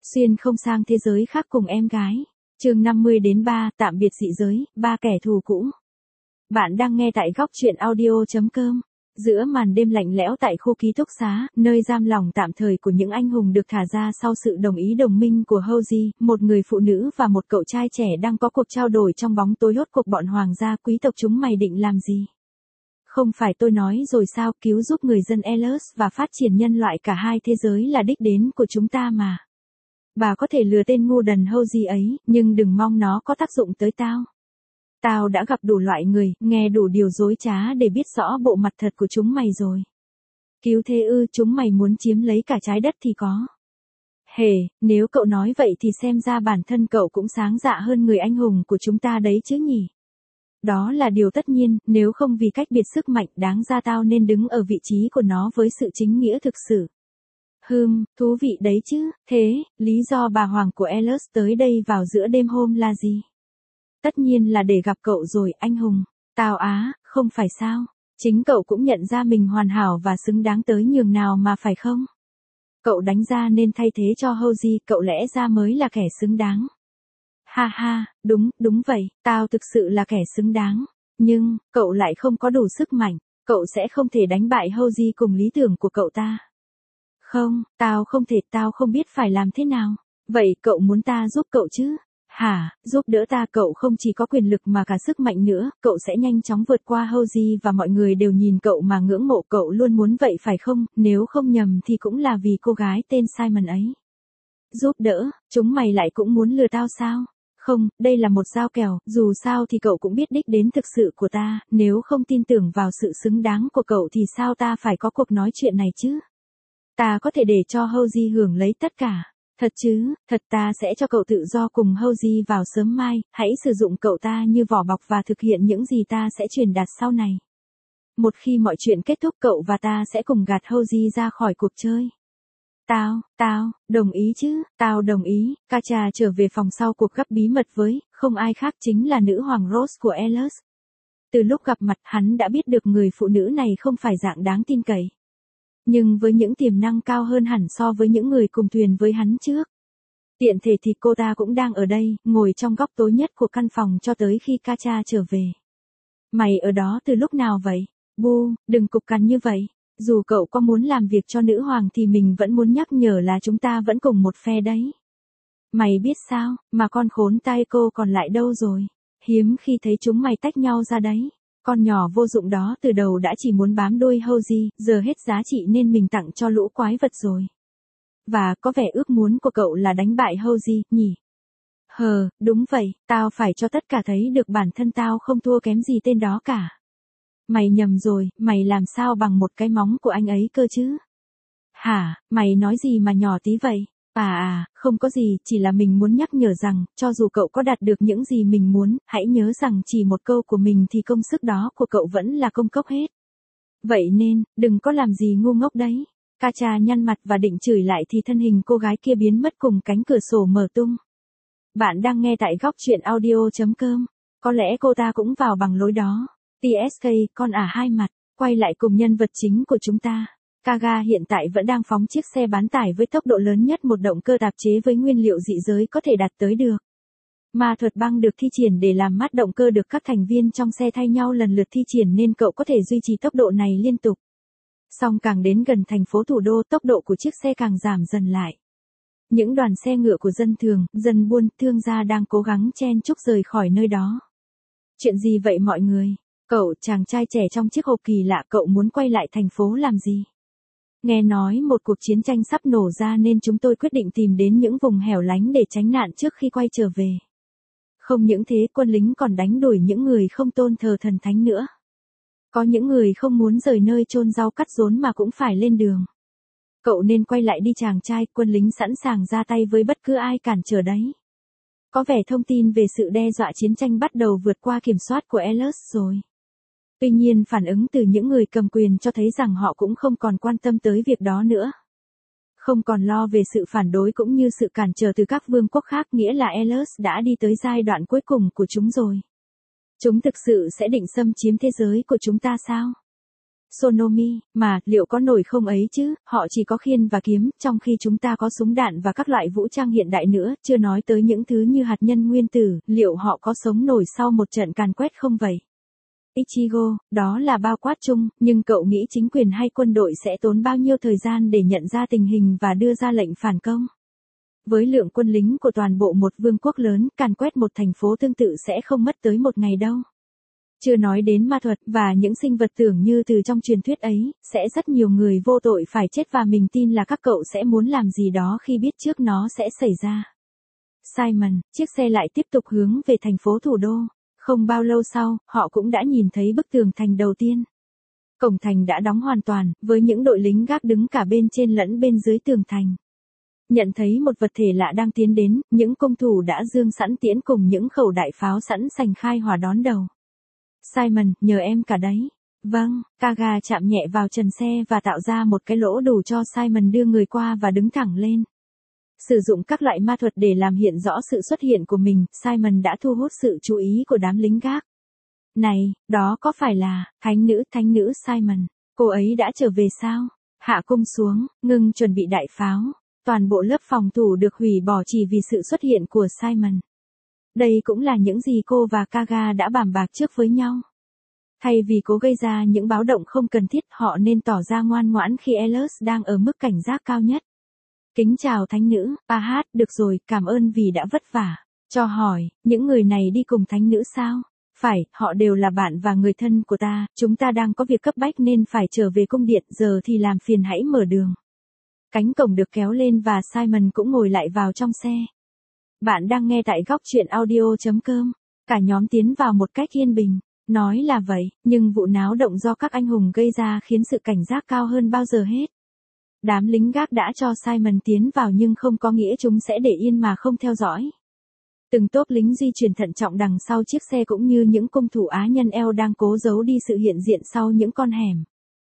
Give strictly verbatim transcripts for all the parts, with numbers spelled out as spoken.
Xuyên không sang thế giới khác cùng em gái. Chương năm mươi đến ba, tạm biệt dị giới, ba kẻ thù cũ. Bạn đang nghe tại góc truyện audio chấm com. Giữa màn đêm lạnh lẽo tại khu ký túc xá, nơi giam lỏng tạm thời của những anh hùng được thả ra sau sự đồng ý đồng minh của Hoji, một người phụ nữ và một cậu trai trẻ đang có cuộc trao đổi trong bóng tối hốt cuộc bọn hoàng gia quý tộc chúng mày định làm gì? Không phải tôi nói rồi sao, cứu giúp người dân Elos và phát triển nhân loại cả hai thế giới là đích đến của chúng ta mà. Bà có thể lừa tên ngu đần Hoji ấy, nhưng đừng mong nó có tác dụng tới tao. Tao đã gặp đủ loại người, nghe đủ điều dối trá để biết rõ bộ mặt thật của chúng mày rồi. Cứu thế ư, chúng mày muốn chiếm lấy cả trái đất thì có. Hề, nếu cậu nói vậy thì xem ra bản thân cậu cũng sáng dạ hơn người anh hùng của chúng ta đấy chứ nhỉ. Đó là điều tất nhiên, nếu không vì cách biệt sức mạnh đáng ra tao nên đứng ở vị trí của nó với sự chính nghĩa thực sự. Hừm, thú vị đấy chứ, thế, lý do bà hoàng của Elos tới đây vào giữa đêm hôm là gì? Tất nhiên là để gặp cậu rồi, anh hùng. Tao á, không phải sao? Chính cậu cũng nhận ra mình hoàn hảo và xứng đáng tới nhường nào mà phải không? Cậu đánh ra nên thay thế cho Hoji, cậu lẽ ra mới là kẻ xứng đáng. Ha ha, đúng, đúng vậy, tao thực sự là kẻ xứng đáng. Nhưng, cậu lại không có đủ sức mạnh, cậu sẽ không thể đánh bại Hoji cùng lý tưởng của cậu ta. Không, tao không thể, tao không biết phải làm thế nào. Vậy cậu muốn ta giúp cậu chứ? Hả, giúp đỡ ta, cậu không chỉ có quyền lực mà cả sức mạnh nữa, cậu sẽ nhanh chóng vượt qua Hoji và mọi người đều nhìn cậu mà ngưỡng mộ, cậu luôn muốn vậy phải không? Nếu không nhầm thì cũng là vì cô gái tên Simon ấy. Giúp đỡ, chúng mày lại cũng muốn lừa tao sao? Không, đây là một giao kèo, dù sao thì cậu cũng biết đích đến thực sự của ta, nếu không tin tưởng vào sự xứng đáng của cậu thì sao ta phải có cuộc nói chuyện này chứ? Ta có thể để cho Hoji hưởng lấy tất cả. Thật chứ, thật ta sẽ cho cậu tự do cùng Hoji vào sớm mai, hãy sử dụng cậu ta như vỏ bọc và thực hiện những gì ta sẽ truyền đạt sau này. Một khi mọi chuyện kết thúc cậu và ta sẽ cùng gạt Hoji ra khỏi cuộc chơi. Tao, tao, đồng ý chứ, tao đồng ý. Kacha trở về phòng sau cuộc gặp bí mật với, không ai khác chính là nữ hoàng Rose của Elos. Từ lúc gặp mặt hắn đã biết được người phụ nữ này không phải dạng đáng tin cậy. Nhưng với những tiềm năng cao hơn hẳn so với những người cùng thuyền với hắn trước. Tiện thể thì cô ta cũng đang ở đây, ngồi trong góc tối nhất của căn phòng cho tới khi Kacha trở về. Mày ở đó từ lúc nào vậy? Bu, đừng cục cằn như vậy. Dù cậu có muốn làm việc cho nữ hoàng thì mình vẫn muốn nhắc nhở là chúng ta vẫn cùng một phe đấy. Mày biết sao, mà con khốn tai cô còn lại đâu rồi? Hiếm khi thấy chúng mày tách nhau ra đấy. Con nhỏ vô dụng đó từ đầu đã chỉ muốn bám đuôi Hoji, giờ hết giá trị nên mình tặng cho lũ quái vật rồi. Và có vẻ ước muốn của cậu là đánh bại Hoji, nhỉ? Hờ, đúng vậy, tao phải cho tất cả thấy được bản thân tao không thua kém gì tên đó cả. Mày nhầm rồi, mày làm sao bằng một cái móng của anh ấy cơ chứ? Hả, mày nói gì mà nhỏ tí vậy? À à, không có gì, chỉ là mình muốn nhắc nhở rằng, cho dù cậu có đạt được những gì mình muốn, hãy nhớ rằng chỉ một câu của mình thì công sức đó của cậu vẫn là công cốc hết. Vậy nên, đừng có làm gì ngu ngốc đấy. Kacha nhăn mặt và định chửi lại thì thân hình cô gái kia biến mất cùng cánh cửa sổ mở tung. Bạn đang nghe tại góc truyện audio chấm com. Có lẽ cô ta cũng vào bằng lối đó. tê ét ca, con ả hai mặt, quay lại cùng nhân vật chính của chúng ta. Kaga hiện tại vẫn đang phóng chiếc xe bán tải với tốc độ lớn nhất một động cơ tạp chế với nguyên liệu dị giới có thể đạt tới được. Ma thuật băng được thi triển để làm mát động cơ được các thành viên trong xe thay nhau lần lượt thi triển nên cậu có thể duy trì tốc độ này liên tục. Song càng đến gần thành phố thủ đô tốc độ của chiếc xe càng giảm dần lại. Những đoàn xe ngựa của dân thường, dân buôn, thương gia đang cố gắng chen chúc rời khỏi nơi đó. Chuyện gì vậy mọi người? Cậu, chàng trai trẻ trong chiếc hộp kỳ lạ, cậu muốn quay lại thành phố làm gì? Nghe nói một cuộc chiến tranh sắp nổ ra nên chúng tôi quyết định tìm đến những vùng hẻo lánh để tránh nạn trước khi quay trở về. Không những thế, quân lính còn đánh đuổi những người không tôn thờ thần thánh nữa. Có những người không muốn rời nơi chôn rau cắt rốn mà cũng phải lên đường. Cậu nên quay lại đi chàng trai, quân lính sẵn sàng ra tay với bất cứ ai cản trở đấy. Có vẻ thông tin về sự đe dọa chiến tranh bắt đầu vượt qua kiểm soát của Elos rồi. Tuy nhiên phản ứng từ những người cầm quyền cho thấy rằng họ cũng không còn quan tâm tới việc đó nữa. Không còn lo về sự phản đối cũng như sự cản trở từ các vương quốc khác, nghĩa là Elos đã đi tới giai đoạn cuối cùng của chúng rồi. Chúng thực sự sẽ định xâm chiếm thế giới của chúng ta sao? Sonomi, mà, liệu có nổi không ấy chứ, họ chỉ có khiên và kiếm, trong khi chúng ta có súng đạn và các loại vũ trang hiện đại nữa, chưa nói tới những thứ như hạt nhân nguyên tử, liệu họ có sống nổi sau một trận càn quét không vậy? Ichigo, đó là bao quát chung, nhưng cậu nghĩ chính quyền hay quân đội sẽ tốn bao nhiêu thời gian để nhận ra tình hình và đưa ra lệnh phản công? Với lượng quân lính của toàn bộ một vương quốc lớn, càn quét một thành phố tương tự sẽ không mất tới một ngày đâu. Chưa nói đến ma thuật và những sinh vật tưởng như từ trong truyền thuyết ấy, sẽ rất nhiều người vô tội phải chết và mình tin là các cậu sẽ muốn làm gì đó khi biết trước nó sẽ xảy ra. Simon, chiếc xe lại tiếp tục hướng về thành phố thủ đô. Không bao lâu sau, họ cũng đã nhìn thấy bức tường thành đầu tiên. Cổng thành đã đóng hoàn toàn, với những đội lính gác đứng cả bên trên lẫn bên dưới tường thành. Nhận thấy một vật thể lạ đang tiến đến, những công thủ đã dương sẵn tiễn cùng những khẩu đại pháo sẵn sành khai hỏa đón đầu. Simon, nhờ em cả đấy. Vâng, Kaga chạm nhẹ vào trần xe và tạo ra một cái lỗ đủ cho Simon đưa người qua và đứng thẳng lên. Sử dụng các loại ma thuật để làm hiện rõ sự xuất hiện của mình, Simon đã thu hút sự chú ý của đám lính gác. Này, đó có phải là, thánh nữ, thánh nữ Simon, cô ấy đã trở về sao? Hạ cung xuống, ngừng chuẩn bị đại pháo. Toàn bộ lớp phòng thủ được hủy bỏ chỉ vì sự xuất hiện của Simon. Đây cũng là những gì cô và Kaga đã bàn bạc trước với nhau. Thay vì cố gây ra những báo động không cần thiết, họ nên tỏ ra ngoan ngoãn khi Ellis đang ở mức cảnh giác cao nhất. Kính chào thánh nữ, a hát, được rồi, cảm ơn vì đã vất vả. Cho hỏi, những người này đi cùng thánh nữ sao? Phải, họ đều là bạn và người thân của ta, chúng ta đang có việc cấp bách nên phải trở về cung điện, giờ thì làm phiền hãy mở đường. Cánh cổng được kéo lên và Simon cũng ngồi lại vào trong xe. Bạn đang nghe tại góc truyện audio chấm com. Cả nhóm tiến vào một cách yên bình. Nói là vậy, nhưng vụ náo động do các anh hùng gây ra khiến sự cảnh giác cao hơn bao giờ hết. Đám lính gác đã cho Simon tiến vào nhưng không có nghĩa chúng sẽ để yên mà không theo dõi. Từng tốp lính di chuyển thận trọng đằng sau chiếc xe cũng như những cung thủ Á nhân eo đang cố giấu đi sự hiện diện sau những con hẻm.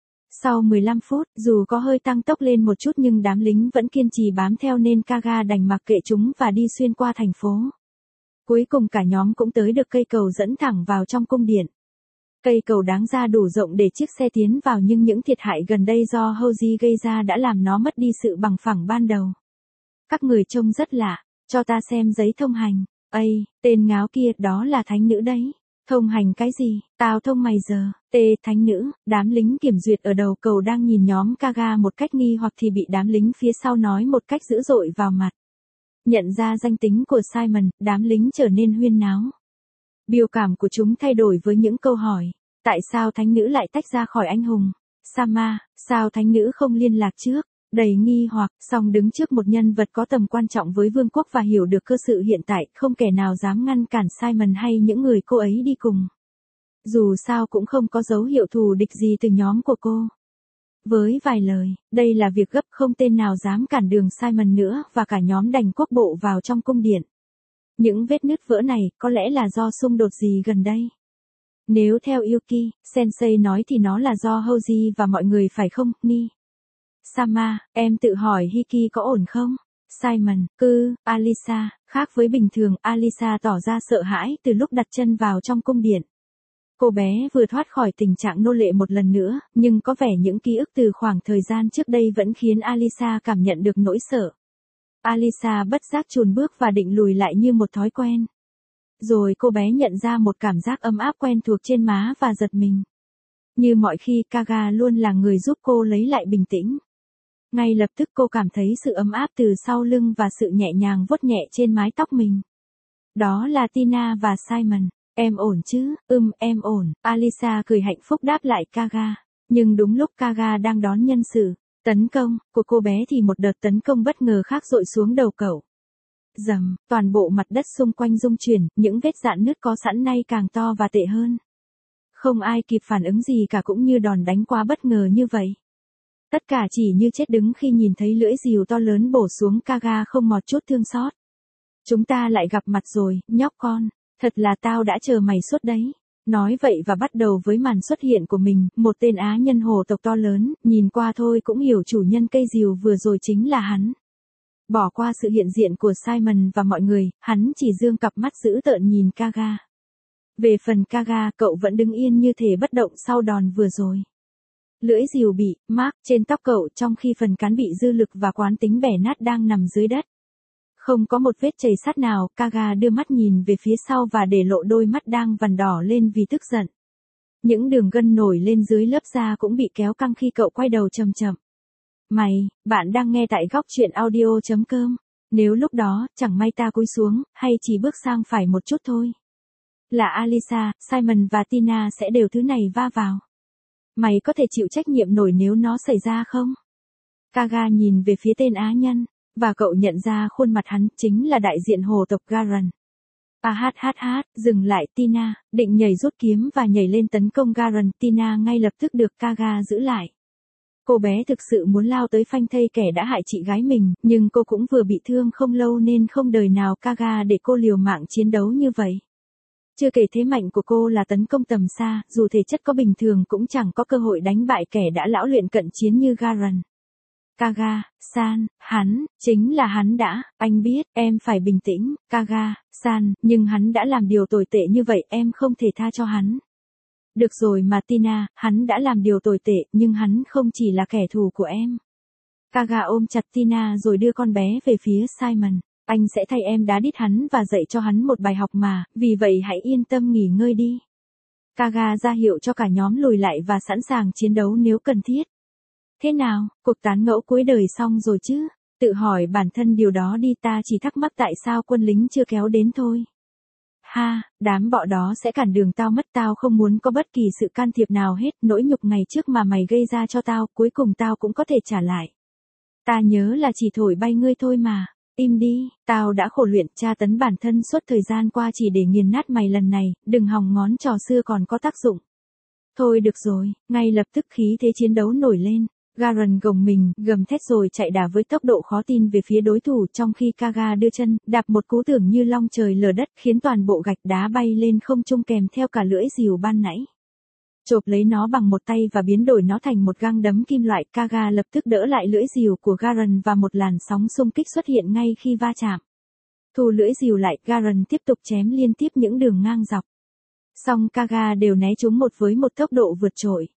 Sau mười lăm phút, dù có hơi tăng tốc lên một chút nhưng đám lính vẫn kiên trì bám theo nên Kaga đành mặc kệ chúng và đi xuyên qua thành phố. Cuối cùng cả nhóm cũng tới được cây cầu dẫn thẳng vào trong cung điện. Cây cầu đáng ra đủ rộng để chiếc xe tiến vào nhưng những thiệt hại gần đây do Hoji gây ra đã làm nó mất đi sự bằng phẳng ban đầu. Các người trông rất lạ, cho ta xem giấy thông hành. Ây, tên ngáo kia, đó là thánh nữ đấy. Thông hành cái gì, tao thông mày giờ, tê, thánh nữ, đám lính kiểm duyệt ở đầu cầu đang nhìn nhóm Kaga một cách nghi hoặc thì bị đám lính phía sau nói một cách dữ dội vào mặt. Nhận ra danh tính của Simon, đám lính trở nên huyên náo. Biểu cảm của chúng thay đổi với những câu hỏi. Tại sao thánh nữ lại tách ra khỏi anh hùng? Sama, sao thánh nữ không liên lạc trước? Đầy nghi hoặc, song đứng trước một nhân vật có tầm quan trọng với vương quốc và hiểu được cơ sự hiện tại, không kẻ nào dám ngăn cản Simon hay những người cô ấy đi cùng. Dù sao cũng không có dấu hiệu thù địch gì từ nhóm của cô. Với vài lời, đây là việc gấp, không tên nào dám cản đường Simon nữa và cả nhóm đành quốc bộ vào trong cung điện. Những vết nứt vỡ này có lẽ là do xung đột gì gần đây. Nếu theo Yuki, Sensei nói thì nó là do Hoji và mọi người phải không, Ni? Sama, em tự hỏi Hiki có ổn không? Simon, cứ, Alisa, khác với bình thường, Alisa tỏ ra sợ hãi từ lúc đặt chân vào trong cung điện. Cô bé vừa thoát khỏi tình trạng nô lệ một lần nữa, nhưng có vẻ những ký ức từ khoảng thời gian trước đây vẫn khiến Alisa cảm nhận được nỗi sợ. Alisa bất giác chùn bước và định lùi lại như một thói quen. Rồi cô bé nhận ra một cảm giác ấm áp quen thuộc trên má và giật mình. Như mọi khi, Kaga luôn là người giúp cô lấy lại bình tĩnh. Ngay lập tức cô cảm thấy sự ấm áp từ sau lưng và sự nhẹ nhàng vuốt nhẹ trên mái tóc mình. Đó là Tina và Simon. Em ổn chứ? Ừm, em ổn. Alisa cười hạnh phúc đáp lại Kaga. Nhưng đúng lúc Kaga đang đón nhân sự tấn công của cô bé thì một đợt tấn công bất ngờ khác dội xuống đầu cậu. Dầm, toàn bộ mặt đất xung quanh rung chuyển, những vết rạn nứt có sẵn nay càng to và tệ hơn. Không ai kịp phản ứng gì cả cũng như đòn đánh quá bất ngờ như vậy. Tất cả chỉ như chết đứng khi nhìn thấy lưỡi rìu to lớn bổ xuống. Kaga không một chút thương xót. Chúng ta lại gặp mặt rồi, nhóc con. Thật là tao đã chờ mày suốt đấy. Nói vậy và bắt đầu với màn xuất hiện của mình, một tên Á nhân hồ tộc to lớn, nhìn qua thôi cũng hiểu chủ nhân cây rìu vừa rồi chính là hắn. Bỏ qua sự hiện diện của Simon và mọi người, hắn chỉ dương cặp mắt dữ tợn nhìn Kaga. Về phần Kaga, cậu vẫn đứng yên như thể bất động sau đòn vừa rồi. Lưỡi rìu bị, mark trên tóc cậu trong khi phần cán bị dư lực và quán tính bẻ nát đang nằm dưới đất. Không có một vết chảy sắt nào, Kaga đưa mắt nhìn về phía sau và để lộ đôi mắt đang vằn đỏ lên vì tức giận. Những đường gân nổi lên dưới lớp da cũng bị kéo căng khi cậu quay đầu chậm chậm. Mày, bạn đang nghe tại góc truyện audio chấm com. Nếu lúc đó, chẳng may ta cúi xuống, hay chỉ bước sang phải một chút thôi. Là Alisa, Simon và Tina sẽ đều thứ này va vào. Mày có thể chịu trách nhiệm nổi nếu nó xảy ra không? Kaga nhìn về phía tên á nhân, và cậu nhận ra khuôn mặt hắn chính là đại diện hồ tộc Garan. À hát hát hát, dừng lại Tina, định nhảy rút kiếm và nhảy lên tấn công Garan. Tina ngay lập tức được Kaga giữ lại. Cô bé thực sự muốn lao tới phanh thây kẻ đã hại chị gái mình, nhưng cô cũng vừa bị thương không lâu nên không đời nào Kaga để cô liều mạng chiến đấu như vậy. Chưa kể thế mạnh của cô là tấn công tầm xa, dù thể chất có bình thường cũng chẳng có cơ hội đánh bại kẻ đã lão luyện cận chiến như Garan. Kaga, san, hắn, chính là hắn đã, anh biết, em phải bình tĩnh, Kaga, san, nhưng hắn đã làm điều tồi tệ như vậy, em không thể tha cho hắn. Được rồi mà Tina, hắn đã làm điều tồi tệ, nhưng hắn không chỉ là kẻ thù của em. Kaga ôm chặt Tina rồi đưa con bé về phía Simon. Anh sẽ thay em đá đít hắn và dạy cho hắn một bài học mà, vì vậy hãy yên tâm nghỉ ngơi đi. Kaga ra hiệu cho cả nhóm lùi lại và sẵn sàng chiến đấu nếu cần thiết. Thế nào, cuộc tán ngẫu cuối đời xong rồi chứ? Tự hỏi bản thân điều đó đi, ta chỉ thắc mắc tại sao quân lính chưa kéo đến thôi. Ha, đám bọ đó sẽ cản đường tao mất, tao không muốn có bất kỳ sự can thiệp nào hết, nỗi nhục ngày trước mà mày gây ra cho tao, cuối cùng tao cũng có thể trả lại. Ta nhớ là chỉ thổi bay ngươi thôi mà. Im đi, tao đã khổ luyện tra tấn bản thân suốt thời gian qua chỉ để nghiền nát mày lần này, đừng hòng ngón trò xưa còn có tác dụng. Thôi được rồi, ngay lập tức khí thế chiến đấu nổi lên. Garan gồng mình, gầm thét rồi chạy đà với tốc độ khó tin về phía đối thủ trong khi Kaga đưa chân, đạp một cú tưởng như long trời lở đất khiến toàn bộ gạch đá bay lên không trung kèm theo cả lưỡi rìu ban nãy. Chộp lấy nó bằng một tay và biến đổi nó thành một găng đấm kim loại. Kaga lập tức đỡ lại lưỡi rìu của Garan và một làn sóng xung kích xuất hiện ngay khi va chạm. Thu lưỡi rìu lại, Garan tiếp tục chém liên tiếp những đường ngang dọc. Song Kaga đều né chúng một với một tốc độ vượt trội.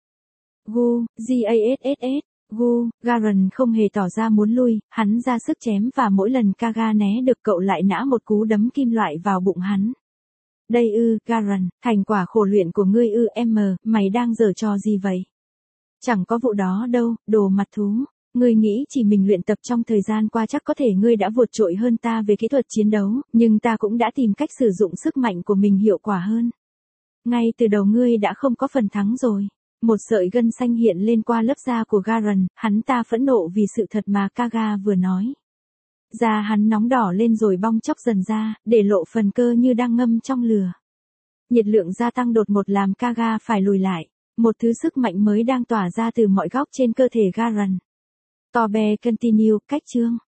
Gu, Gass, Gu, Garan không hề tỏ ra muốn lui, hắn ra sức chém và mỗi lần Kaga né được cậu lại nã một cú đấm kim loại vào bụng hắn. Đây ư, Garan, thành quả khổ luyện của ngươi ư, em, mày đang giở trò gì vậy? Chẳng có vụ đó đâu, đồ mặt thú. Ngươi nghĩ chỉ mình luyện tập trong thời gian qua chắc có thể ngươi đã vượt trội hơn ta về kỹ thuật chiến đấu, nhưng ta cũng đã tìm cách sử dụng sức mạnh của mình hiệu quả hơn. Ngay từ đầu ngươi đã không có phần thắng rồi. Một sợi gân xanh hiện lên qua lớp da của Garan, hắn ta phẫn nộ vì sự thật mà Kaga vừa nói. Da hắn nóng đỏ lên rồi bong chóc dần ra, để lộ phần cơ như đang ngâm trong lửa. Nhiệt lượng gia tăng đột ngột làm Kaga phải lùi lại. Một thứ sức mạnh mới đang tỏa ra từ mọi góc trên cơ thể Garan. Tobe continue, cách chương.